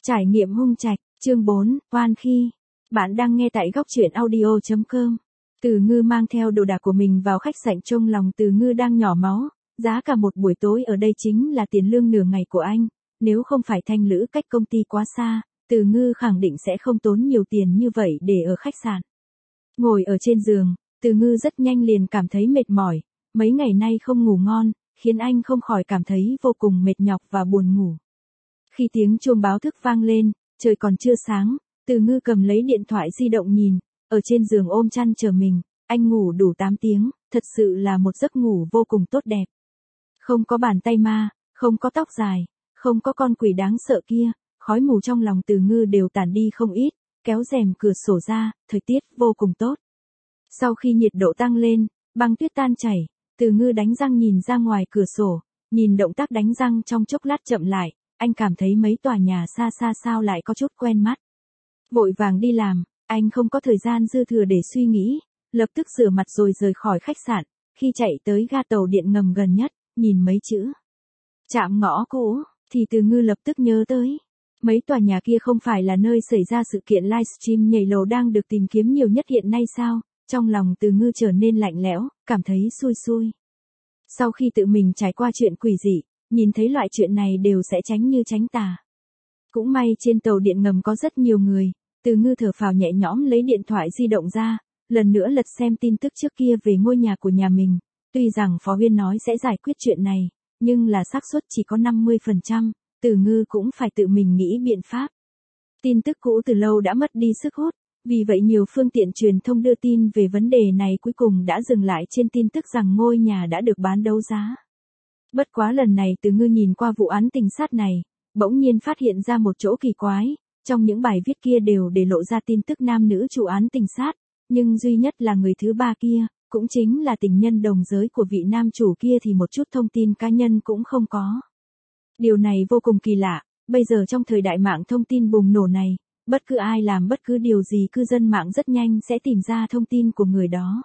Trải nghiệm hung trạch, chương 4, oan khi. Bạn đang nghe tại góc truyện audio.com. Từ Ngư mang theo đồ đạc của mình vào khách sạn, trong lòng Từ Ngư đang nhỏ máu, giá cả một buổi tối ở đây chính là tiền lương nửa ngày của anh, nếu không phải Thanh Lữ cách công ty quá xa, Từ Ngư khẳng định sẽ không tốn nhiều tiền như vậy để ở khách sạn. Ngồi ở trên giường, Từ Ngư rất nhanh liền cảm thấy mệt mỏi, mấy ngày nay không ngủ ngon, khiến anh không khỏi cảm thấy vô cùng mệt nhọc và buồn ngủ. Khi tiếng chuông báo thức vang lên, trời còn chưa sáng, Từ Ngư cầm lấy điện thoại di động nhìn, ở trên giường ôm chăn chờ mình, anh ngủ đủ 8 tiếng, thật sự là một giấc ngủ vô cùng tốt đẹp. Không có bàn tay ma, không có tóc dài, không có con quỷ đáng sợ kia, khói mù trong lòng Từ Ngư đều tản đi không ít, kéo rèm cửa sổ ra, thời tiết vô cùng tốt. Sau khi nhiệt độ tăng lên, băng tuyết tan chảy, Từ Ngư đánh răng nhìn ra ngoài cửa sổ, nhìn động tác đánh răng trong chốc lát chậm lại, anh cảm thấy mấy tòa nhà xa xa sao lại có chút quen mắt. Vội vàng đi làm, anh không có thời gian dư thừa để suy nghĩ, lập tức rửa mặt rồi rời khỏi khách sạn, khi chạy tới ga tàu điện ngầm gần nhất, nhìn mấy chữ Trạm Ngõ Cũ, thì Từ Ngư lập tức nhớ tới. Mấy tòa nhà kia không phải là nơi xảy ra sự kiện livestream nhảy lầu đang được tìm kiếm nhiều nhất hiện nay sao? Trong lòng Từ Ngư trở nên lạnh lẽo, cảm thấy xui xui. Sau khi tự mình trải qua chuyện quỷ dị, nhìn thấy loại chuyện này đều sẽ tránh như tránh tà. Cũng may trên tàu điện ngầm có rất nhiều người, Từ Ngư thở phào nhẹ nhõm lấy điện thoại di động ra, lần nữa lật xem tin tức trước kia về ngôi nhà của nhà mình. Tuy rằng Phó Huyên nói sẽ giải quyết chuyện này, nhưng là xác suất chỉ có 50%, Từ Ngư cũng phải tự mình nghĩ biện pháp. Tin tức cũ từ lâu đã mất đi sức hút, vì vậy nhiều phương tiện truyền thông đưa tin về vấn đề này cuối cùng đã dừng lại trên tin tức rằng ngôi nhà đã được bán đấu giá. Bất quá lần này Từ Ngư nhìn qua vụ án tình sát này, bỗng nhiên phát hiện ra một chỗ kỳ quái, trong những bài viết kia đều để lộ ra tin tức nam nữ chủ án tình sát, nhưng duy nhất là người thứ ba kia, cũng chính là tình nhân đồng giới của vị nam chủ kia thì một chút thông tin cá nhân cũng không có. Điều này vô cùng kỳ lạ, bây giờ trong thời đại mạng thông tin bùng nổ này, bất cứ ai làm bất cứ điều gì cư dân mạng rất nhanh sẽ tìm ra thông tin của người đó.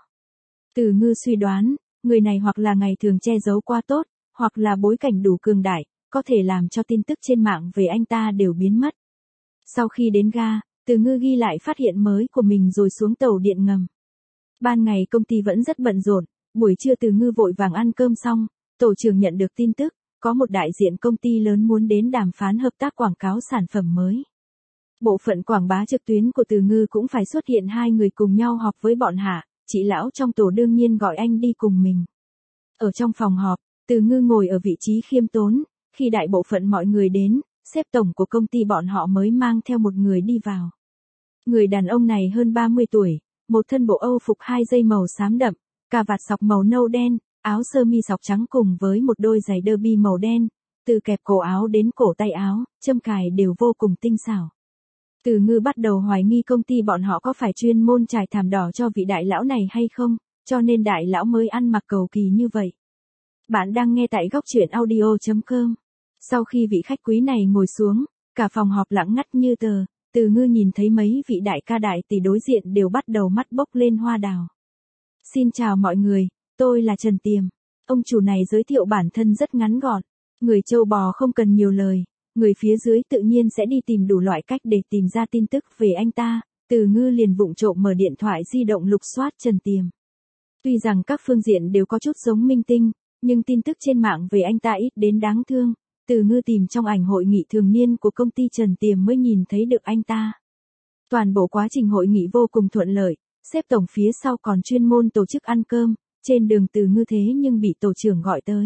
Từ Ngư suy đoán, người này hoặc là ngày thường che giấu quá tốt, hoặc là bối cảnh đủ cường đại, có thể làm cho tin tức trên mạng về anh ta đều biến mất. Sau khi đến ga, Từ Ngư ghi lại phát hiện mới của mình rồi xuống tàu điện ngầm. Ban ngày công ty vẫn rất bận rộn, buổi trưa Từ Ngư vội vàng ăn cơm xong, tổ trưởng nhận được tin tức, có một đại diện công ty lớn muốn đến đàm phán hợp tác quảng cáo sản phẩm mới. Bộ phận quảng bá trực tuyến của Từ Ngư cũng phải xuất hiện hai người cùng nhau họp với bọn hạ, chị lão trong tổ đương nhiên gọi anh đi cùng mình. Ở trong phòng họp, Từ Ngư ngồi ở vị trí khiêm tốn, khi đại bộ phận mọi người đến, sếp tổng của công ty bọn họ mới mang theo một người đi vào. Người đàn ông này hơn 30 tuổi, một thân bộ Âu phục 2 dây màu xám đậm, cà vạt sọc màu nâu đen, áo sơ mi sọc trắng cùng với một đôi giày derby màu đen, từ kẹp cổ áo đến cổ tay áo, châm cài đều vô cùng tinh xảo. Từ Ngư bắt đầu hoài nghi công ty bọn họ có phải chuyên môn trải thảm đỏ cho vị đại lão này hay không, cho nên đại lão mới ăn mặc cầu kỳ như vậy. Bạn đang nghe tại góc truyện audio.com. Sau khi vị khách quý này ngồi xuống, cả phòng họp lặng ngắt như tờ, Từ Ngư nhìn thấy mấy vị đại ca đại tỷ đối diện đều bắt đầu mắt bốc lên hoa đào. Xin chào mọi người, tôi là Trần Tiềm. Ông chủ này giới thiệu bản thân rất ngắn gọn, người châu bò không cần nhiều lời, người phía dưới tự nhiên sẽ đi tìm đủ loại cách để tìm ra tin tức về anh ta. Từ Ngư liền vụng trộm mở điện thoại di động lục soát Trần Tiềm. Tuy rằng các phương diện đều có chút giống minh tinh, nhưng tin tức trên mạng về anh ta ít đến đáng thương. Từ Ngư tìm trong ảnh hội nghị thường niên của công ty Trần Tiềm mới nhìn thấy được anh ta. Toàn bộ quá trình hội nghị vô cùng thuận lợi, sếp tổng phía sau còn chuyên môn tổ chức ăn cơm, trên đường Từ Ngư thế nhưng bị tổ trưởng gọi tới.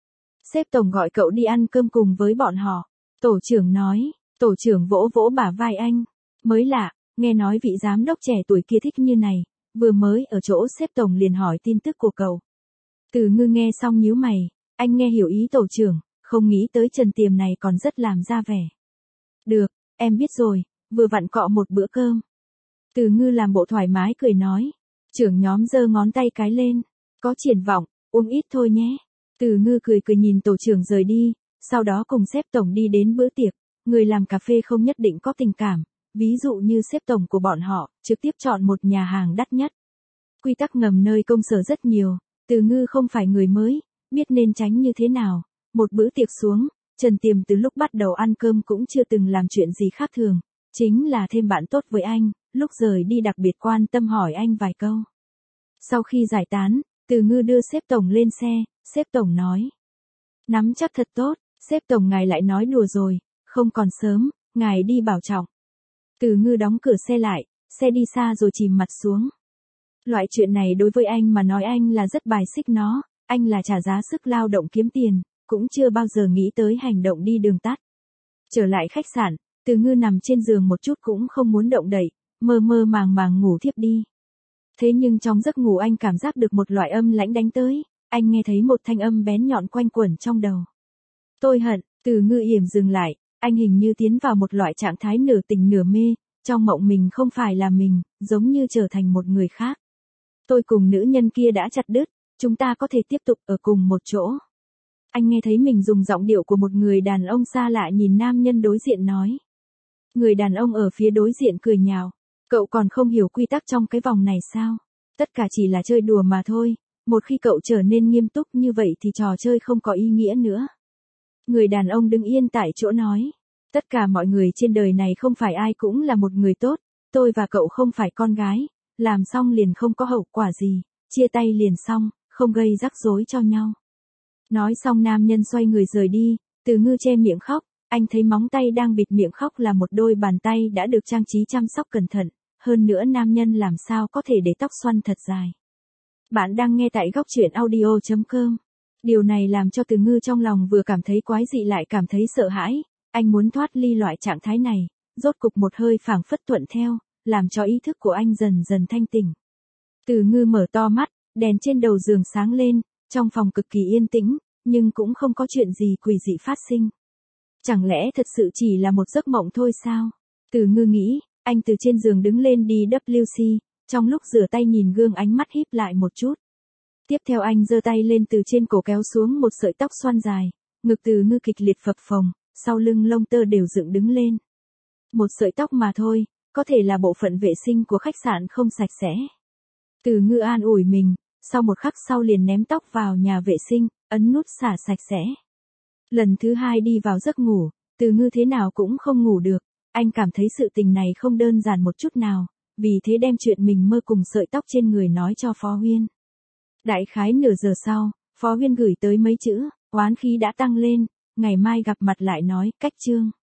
Sếp tổng gọi cậu đi ăn cơm cùng với bọn họ. Tổ trưởng nói, tổ trưởng vỗ vỗ bả vai anh. Mới lạ, nghe nói vị giám đốc trẻ tuổi kia thích như này, vừa mới ở chỗ sếp tổng liền hỏi tin tức của cậu. Từ Ngư nghe xong nhíu mày, anh nghe hiểu ý tổ trưởng, không nghĩ tới Trần Tiềm này còn rất làm ra vẻ. Được, em biết rồi, vừa vặn cọ một bữa cơm. Từ Ngư làm bộ thoải mái cười nói. Trưởng nhóm giơ ngón tay cái lên. Có triển vọng, uống ít thôi nhé. Từ Ngư cười cười nhìn tổ trưởng rời đi, sau đó cùng sếp tổng đi đến bữa tiệc. Người làm cà phê không nhất định có tình cảm, ví dụ như sếp tổng của bọn họ, trực tiếp chọn một nhà hàng đắt nhất. Quy tắc ngầm nơi công sở rất nhiều, Từ Ngư không phải người mới, biết nên tránh như thế nào. Một bữa tiệc xuống, Trần Tiềm từ lúc bắt đầu ăn cơm cũng chưa từng làm chuyện gì khác thường, chính là thêm bạn tốt với anh, lúc rời đi đặc biệt quan tâm hỏi anh vài câu. Sau khi giải tán, Từ Ngư đưa sếp tổng lên xe, sếp tổng nói. Nắm chắc thật tốt, sếp tổng ngài lại nói đùa rồi, không còn sớm, ngài đi bảo trọng. Từ Ngư đóng cửa xe lại, xe đi xa rồi chìm mặt xuống. Loại chuyện này đối với anh mà nói anh là rất bài xích nó, anh là trả giá sức lao động kiếm tiền, cũng chưa bao giờ nghĩ tới hành động đi đường tắt. Trở lại khách sạn, Từ Ngư nằm trên giường một chút cũng không muốn động đậy, mơ mơ màng màng ngủ thiếp đi. Thế nhưng trong giấc ngủ anh cảm giác được một loại âm lãnh đánh tới, anh nghe thấy một thanh âm bén nhọn quanh quẩn trong đầu. Tôi hận, Từ Ngư yểm dừng lại, anh hình như tiến vào một loại trạng thái nửa tỉnh nửa mê, trong mộng mình không phải là mình, giống như trở thành một người khác. Tôi cùng nữ nhân kia đã chặt đứt, chúng ta có thể tiếp tục ở cùng một chỗ. Anh nghe thấy mình dùng giọng điệu của một người đàn ông xa lạ nhìn nam nhân đối diện nói. Người đàn ông ở phía đối diện cười nhạo. Cậu còn không hiểu quy tắc trong cái vòng này sao? Tất cả chỉ là chơi đùa mà thôi, một khi cậu trở nên nghiêm túc như vậy thì trò chơi không có ý nghĩa nữa. Người đàn ông đứng yên tại chỗ nói. Tất cả mọi người trên đời này không phải ai cũng là một người tốt, tôi và cậu không phải con gái, làm xong liền không có hậu quả gì, chia tay liền xong, không gây rắc rối cho nhau. Nói xong nam nhân xoay người rời đi, Từ Ngư che miệng khóc, anh thấy móng tay đang bịt miệng khóc là một đôi bàn tay đã được trang trí chăm sóc cẩn thận, hơn nữa nam nhân làm sao có thể để tóc xoăn thật dài. Bạn đang nghe tại góc truyện audio.com. Điều này làm cho Từ Ngư trong lòng vừa cảm thấy quái dị lại cảm thấy sợ hãi, anh muốn thoát ly loại trạng thái này, rốt cục một hơi phảng phất thuận theo, làm cho ý thức của anh dần dần thanh tỉnh. Từ Ngư mở to mắt, đèn trên đầu giường sáng lên, trong phòng cực kỳ yên tĩnh, nhưng cũng không có chuyện gì quỷ dị phát sinh. Chẳng lẽ thật sự chỉ là một giấc mộng thôi sao? Từ Ngư nghĩ, anh từ trên giường đứng lên đi WC, trong lúc rửa tay nhìn gương ánh mắt híp lại một chút. Tiếp theo anh giơ tay lên từ trên cổ kéo xuống một sợi tóc xoăn dài, ngực Từ Ngư kịch liệt phập phồng, sau lưng lông tơ đều dựng đứng lên. Một sợi tóc mà thôi, có thể là bộ phận vệ sinh của khách sạn không sạch sẽ. Từ Ngư an ủi mình, sau một khắc sau liền ném tóc vào nhà vệ sinh, ấn nút xả sạch sẽ. Lần thứ hai đi vào giấc ngủ, Từ Ngư thế nào cũng không ngủ được, anh cảm thấy sự tình này không đơn giản một chút nào, vì thế đem chuyện mình mơ cùng sợi tóc trên người nói cho Phó Huyên. Đại khái nửa giờ sau, Phó Huyên gửi tới mấy chữ, oán khí đã tăng lên, ngày mai gặp mặt lại nói, cách chương.